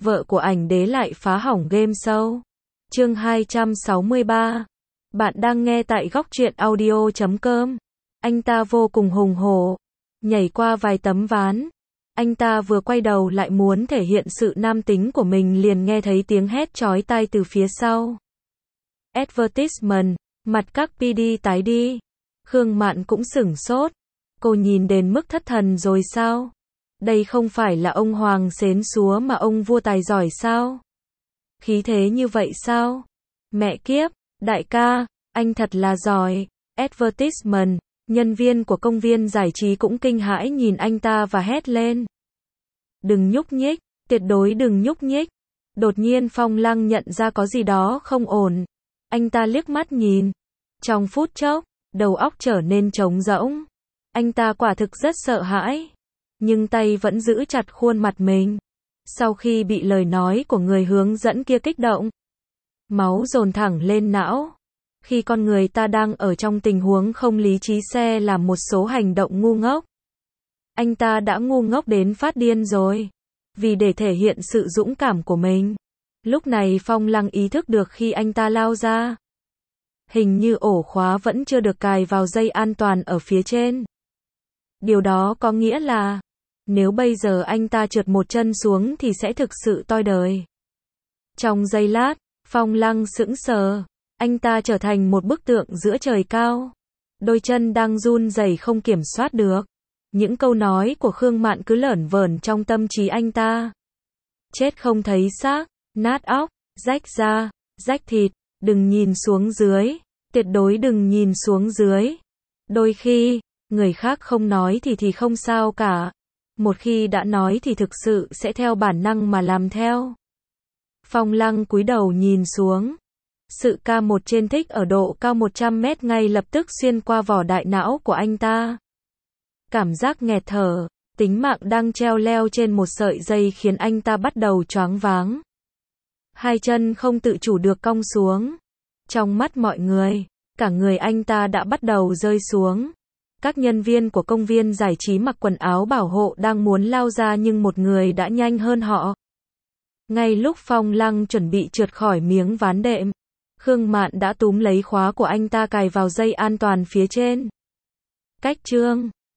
vợ của ảnh đế lại phá hỏng game show. Chương 263. Bạn đang nghe tại góc truyện audio.com. Anh ta vô cùng hùng hổ, nhảy qua vài tấm ván. Anh ta vừa quay đầu lại muốn thể hiện sự nam tính của mình liền nghe thấy tiếng hét chói tai từ phía sau. Advertisement, mặt các PD tái đi. Khương Mạn cũng sửng sốt. Cô nhìn đến mức thất thần rồi sao? Đây không phải là ông Hoàng xến xúa mà ông vua tài giỏi sao? Khí thế như vậy sao? Mẹ kiếp, đại ca, anh thật là giỏi. Advertisement, nhân viên của công viên giải trí cũng kinh hãi nhìn anh ta và hét lên. Đừng nhúc nhích, tuyệt đối đừng nhúc nhích. Đột nhiên Phong Lăng nhận ra có gì đó không ổn. Anh ta liếc mắt nhìn. Trong phút chốc, đầu óc trở nên trống rỗng. Anh ta quả thực rất sợ hãi, nhưng tay vẫn giữ chặt khuôn mặt mình. Sau khi bị lời nói của người hướng dẫn kia kích động, máu dồn thẳng lên não. Khi con người ta đang ở trong tình huống không lý trí sẽ làm một số hành động ngu ngốc. Anh ta đã ngu ngốc đến phát điên rồi. Vì để thể hiện sự dũng cảm của mình. Lúc này Phong Lăng ý thức được khi anh ta lao ra. Hình như ổ khóa vẫn chưa được cài vào dây an toàn ở phía trên. Điều đó có nghĩa là, nếu bây giờ anh ta trượt một chân xuống thì sẽ thực sự toi đời. Trong giây lát, Phong Lăng sững sờ. Anh ta trở thành một bức tượng giữa trời cao. Đôi chân đang run rẩy không kiểm soát được. Những câu nói của Khương Mạn cứ lởn vởn trong tâm trí anh ta. Chết không thấy xác, nát óc, rách da, rách thịt, đừng nhìn xuống dưới, tuyệt đối đừng nhìn xuống dưới. Đôi khi, người khác không nói thì không sao cả. Một khi đã nói thì thực sự sẽ theo bản năng mà làm theo. Phong Lăng cúi đầu nhìn xuống. Sự K1 trên thích ở độ cao 100 mét ngay lập tức xuyên qua vỏ đại não của anh ta. Cảm giác nghẹt thở, tính mạng đang treo leo trên một sợi dây khiến anh ta bắt đầu choáng váng. Hai chân không tự chủ được cong xuống. Trong mắt mọi người, cả người anh ta đã bắt đầu rơi xuống. Các nhân viên của công viên giải trí mặc quần áo bảo hộ đang muốn lao ra nhưng một người đã nhanh hơn họ. Ngay lúc Phong Lăng chuẩn bị trượt khỏi miếng ván đệm, Khương Mạn đã túm lấy khóa của anh ta cài vào dây an toàn phía trên. Cách chương